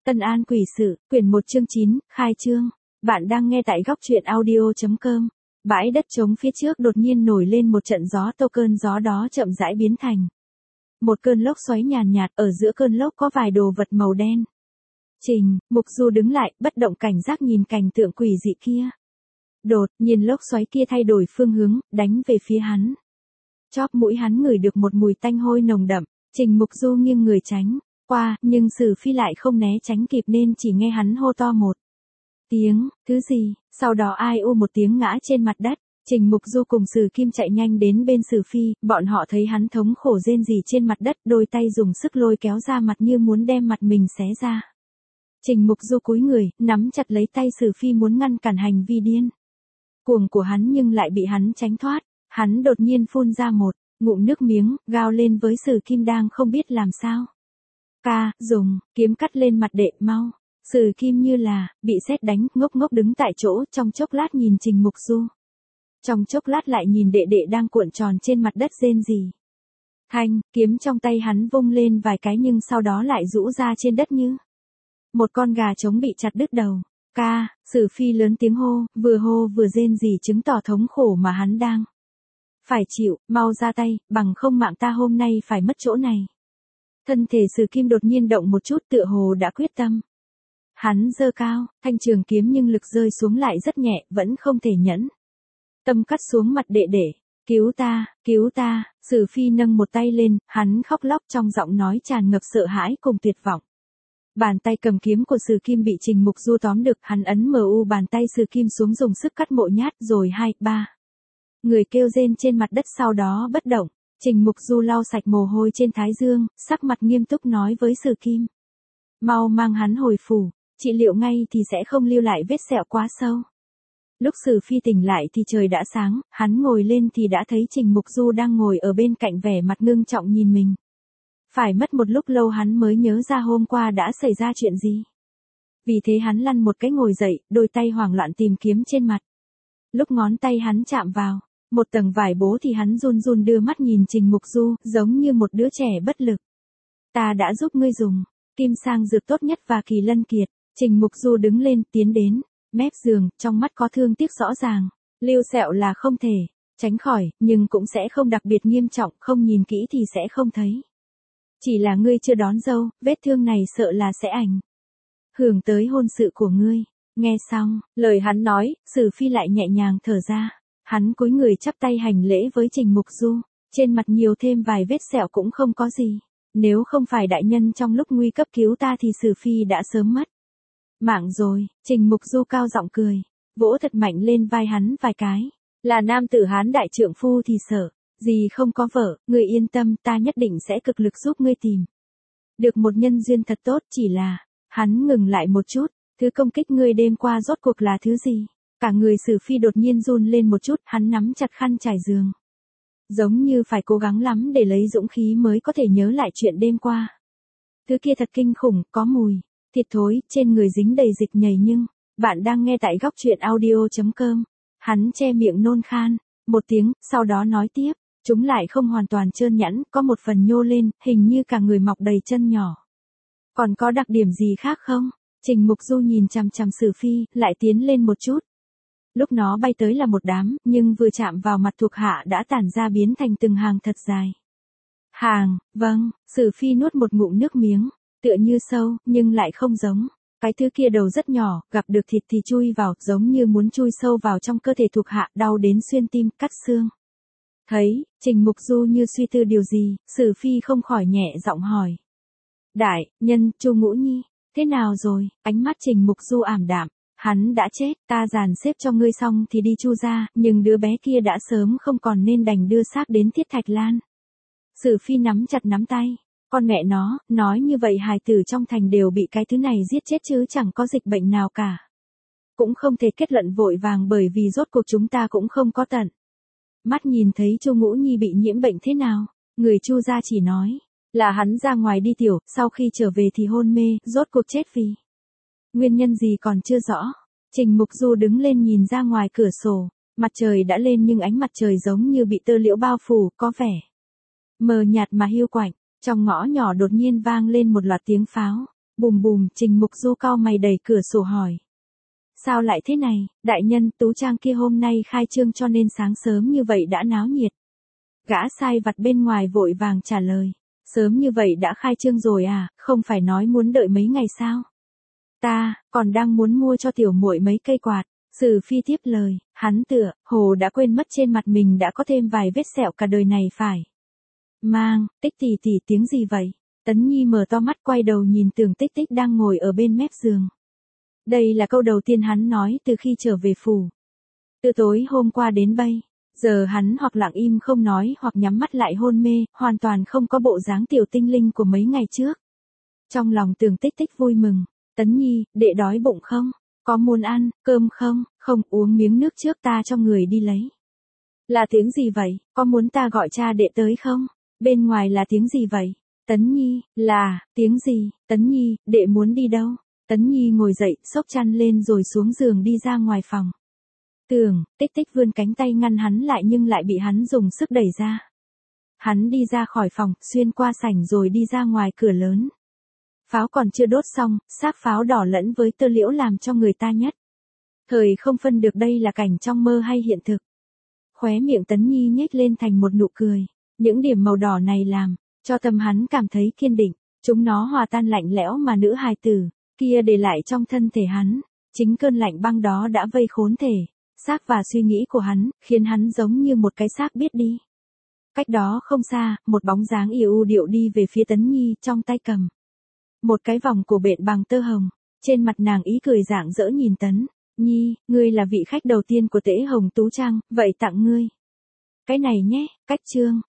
Tân An Quỷ Sự, quyển 1 chương 9, khai chương. Bạn đang nghe tại góc truyện audio.com. Bãi đất trống phía trước đột nhiên nổi lên một trận gió, cơn gió đó chậm rãi biến thành một cơn lốc xoáy nhàn nhạt, ở giữa cơn lốc có vài đồ vật màu đen. Trình Mục Du đứng lại, bất động cảnh giác nhìn cảnh tượng quỷ dị kia. Đột nhiên lốc xoáy kia thay đổi phương hướng, đánh về phía hắn. Chóp mũi hắn ngửi được một mùi tanh hôi nồng đậm. Trình Mục Du nghiêng người tránh qua, nhưng Sử Phi lại không né tránh kịp nên chỉ nghe hắn hô to một tiếng, thứ gì, sau đó ai u một tiếng ngã trên mặt đất. Trình Mục Du cùng Sử Kim chạy nhanh đến bên Sử Phi, bọn họ thấy hắn thống khổ rên rỉ trên mặt đất, đôi tay dùng sức lôi kéo ra mặt như muốn đem mặt mình xé ra. Trình Mục Du cúi người, nắm chặt lấy tay Sử Phi muốn ngăn cản hành vi điên cuồng của hắn nhưng lại bị hắn tránh thoát. Hắn đột nhiên phun ra một ngụm nước miếng, gào lên với Sử Kim đang không biết làm sao. Ca, dùng kiếm cắt lên mặt đệ, mau. Sử Kim như là bị sét đánh, ngốc ngốc đứng tại chỗ, trong chốc lát nhìn Trình Mục Du. Trong chốc lát lại nhìn đệ đệ đang cuộn tròn trên mặt đất rên rỉ. Thanh kiếm trong tay hắn vung lên vài cái nhưng sau đó lại rũ ra trên đất như một con gà trống bị chặt đứt đầu. Ca, Sử Phi lớn tiếng hô vừa rên rỉ chứng tỏ thống khổ mà hắn đang phải chịu, mau ra tay, bằng không mạng ta hôm nay phải mất chỗ này. Thân thể Sử Kim đột nhiên động một chút, tựa hồ đã quyết tâm. Hắn giơ cao thanh trường kiếm nhưng lực rơi xuống lại rất nhẹ, vẫn không thể nhẫn tâm cắt xuống mặt đệ đệ. Cứu ta, Sử Phi nâng một tay lên, hắn khóc lóc trong giọng nói tràn ngập sợ hãi cùng tuyệt vọng. Bàn tay cầm kiếm của Sử Kim bị Trình Mục Du tóm được, hắn ấn bàn tay Sử Kim xuống dùng sức cắt mộ nhát, rồi 2-3 người kêu rên trên mặt đất sau đó bất động. Trình Mục Du lau sạch mồ hôi trên thái dương, sắc mặt nghiêm túc nói với Sử Kim. Mau mang hắn hồi phủ, trị liệu ngay thì sẽ không lưu lại vết sẹo quá sâu. Lúc Sử Phi tỉnh lại thì trời đã sáng, hắn ngồi lên thì đã thấy Trình Mục Du đang ngồi ở bên cạnh vẻ mặt ngưng trọng nhìn mình. Phải mất một lúc lâu hắn mới nhớ ra hôm qua đã xảy ra chuyện gì. Vì thế hắn lăn một cái ngồi dậy, đôi tay hoảng loạn tìm kiếm trên mặt. Lúc ngón tay hắn chạm vào một tầng vải bố thì hắn run run đưa mắt nhìn Trình Mục Du, giống như một đứa trẻ bất lực. Ta đã giúp ngươi dùng kim sang dược tốt nhất và kỳ lân kiệt. Trình Mục Du đứng lên, tiến đến mép giường, trong mắt có thương tiếc rõ ràng. Lưu sẹo là không thể tránh khỏi, nhưng cũng sẽ không đặc biệt nghiêm trọng, không nhìn kỹ thì sẽ không thấy. Chỉ là ngươi chưa đón dâu, vết thương này sợ là sẽ ảnh hưởng tới hôn sự của ngươi. Nghe xong lời hắn nói, Sử Phi lại nhẹ nhàng thở ra. Hắn cúi người chắp tay hành lễ với Trình Mục Du, trên mặt nhiều thêm vài vết sẹo cũng không có gì. Nếu không phải đại nhân trong lúc nguy cấp cứu ta thì Sử Phi đã sớm mất mạng rồi. Trình Mục Du cao giọng cười, vỗ thật mạnh lên vai hắn vài cái. Là nam tử Hán đại trượng phu thì sợ gì không có vợ, ngươi yên tâm, ta nhất định sẽ cực lực giúp ngươi tìm được một nhân duyên thật tốt. Chỉ là, hắn ngừng lại một chút, thứ công kích ngươi đêm qua rốt cuộc là thứ gì? Cả người Sử Phi đột nhiên run lên một chút, hắn nắm chặt khăn trải giường. Giống như phải cố gắng lắm để lấy dũng khí mới có thể nhớ lại chuyện đêm qua. Thứ kia thật kinh khủng, có mùi thịt thối, trên người dính đầy dịch nhầy nhưng, bạn đang nghe tại góc truyện audio.com. Hắn che miệng nôn khan một tiếng, sau đó nói tiếp, chúng lại không hoàn toàn trơn nhẵn, có một phần nhô lên, hình như cả người mọc đầy chân nhỏ. Còn có đặc điểm gì khác không? Trình Mục Du nhìn chằm chằm Sử Phi, lại tiến lên một chút. Lúc nó bay tới là một đám, nhưng vừa chạm vào mặt thuộc hạ đã tản ra biến thành từng hàng thật dài. Vâng, Sử Phi nuốt một ngụm nước miếng, tựa như sâu, nhưng lại không giống. Cái thứ kia đầu rất nhỏ, gặp được thịt thì chui vào, giống như muốn chui sâu vào trong cơ thể thuộc hạ, đau đến xuyên tim, cắt xương. Thấy Trình Mục Du như suy tư điều gì, Sử Phi không khỏi nhẹ giọng hỏi. Đại nhân, Chu Ngũ Nhi, thế nào rồi? Ánh mắt Trình Mục Du ảm đạm. Hắn đã chết, ta dàn xếp cho ngươi xong thì đi Chu gia, nhưng đứa bé kia đã sớm không còn nên đành đưa xác đến Thiết Thạch Lan. Sử Phi nắm chặt nắm tay. Con mẹ nó, nói như vậy hài tử trong thành đều bị cái thứ này giết chết chứ chẳng có dịch bệnh nào cả. Cũng không thể kết luận vội vàng bởi vì rốt cuộc chúng ta cũng không có tận mắt nhìn thấy Chu Ngũ Nhi bị nhiễm bệnh thế nào. Người Chu gia chỉ nói là hắn ra ngoài đi tiểu, sau khi trở về thì hôn mê, rốt cuộc chết vì nguyên nhân gì còn chưa rõ. Trình Mục Du đứng lên nhìn ra ngoài cửa sổ, mặt trời đã lên nhưng ánh mặt trời giống như bị tơ liễu bao phủ, có vẻ mờ nhạt mà hiu quạnh. Trong ngõ nhỏ đột nhiên vang lên một loạt tiếng pháo. Bùm bùm, Trình Mục Du cau mày đẩy cửa sổ hỏi. Sao lại thế này, đại nhân, Tú Trang kia hôm nay khai trương cho nên sáng sớm như vậy đã náo nhiệt. Gã sai vặt bên ngoài vội vàng trả lời. Sớm như vậy đã khai trương rồi à, không phải nói muốn đợi mấy ngày sao? Ta, còn đang muốn mua cho tiểu muội mấy cây quạt. Sử Phi tiếp lời, hắn tựa, hồ đã quên mất trên mặt mình đã có thêm vài vết sẹo cả đời này phải. Mang, Tích tỉ tỉ tiếng gì vậy? Tấn Nhi mở to mắt quay đầu nhìn Tưởng Tích Tích đang ngồi ở bên mép giường. Đây là câu đầu tiên hắn nói từ khi trở về phủ. Từ tối hôm qua đến bây, giờ hắn hoặc lặng im không nói hoặc nhắm mắt lại hôn mê, hoàn toàn không có bộ dáng tiểu tinh linh của mấy ngày trước. Trong lòng Tưởng Tích Tích vui mừng, Tấn Nhi, đệ đói bụng không? Có muốn ăn, cơm không? Không, uống miếng nước trước ta cho người đi lấy. Là tiếng gì vậy? Có muốn ta gọi cha đệ tới không? Bên ngoài là tiếng gì vậy? Tấn Nhi, là, tiếng gì? Tấn Nhi, đệ muốn đi đâu? Tấn Nhi ngồi dậy, xốc chăn lên rồi xuống giường đi ra ngoài phòng. Tưởng Tích Tích vươn cánh tay ngăn hắn lại nhưng lại bị hắn dùng sức đẩy ra. Hắn đi ra khỏi phòng, xuyên qua sảnh rồi đi ra ngoài cửa lớn. Pháo còn chưa đốt xong, xác pháo đỏ lẫn với tơ liễu làm cho người ta nhất thời không phân được đây là cảnh trong mơ hay hiện thực. Khóe miệng Tấn Nhi nhếch lên thành một nụ cười. Những điểm màu đỏ này làm cho tâm hắn cảm thấy kiên định. Chúng nó hòa tan lạnh lẽo mà nữ hài tử kia để lại trong thân thể hắn. Chính cơn lạnh băng đó đã vây khốn thể, xác và suy nghĩ của hắn, khiến hắn giống như một cái xác biết đi. Cách đó không xa, một bóng dáng yêu điệu đi về phía Tấn Nhi, trong tay cầm một cái vòng cổ bện bằng tơ hồng. Trên mặt nàng ý cười rạng rỡ nhìn Tấn Nhi, ngươi là vị khách đầu tiên của Tễ Hồng Tú Trang, vậy tặng ngươi cái này nhé. Cách chương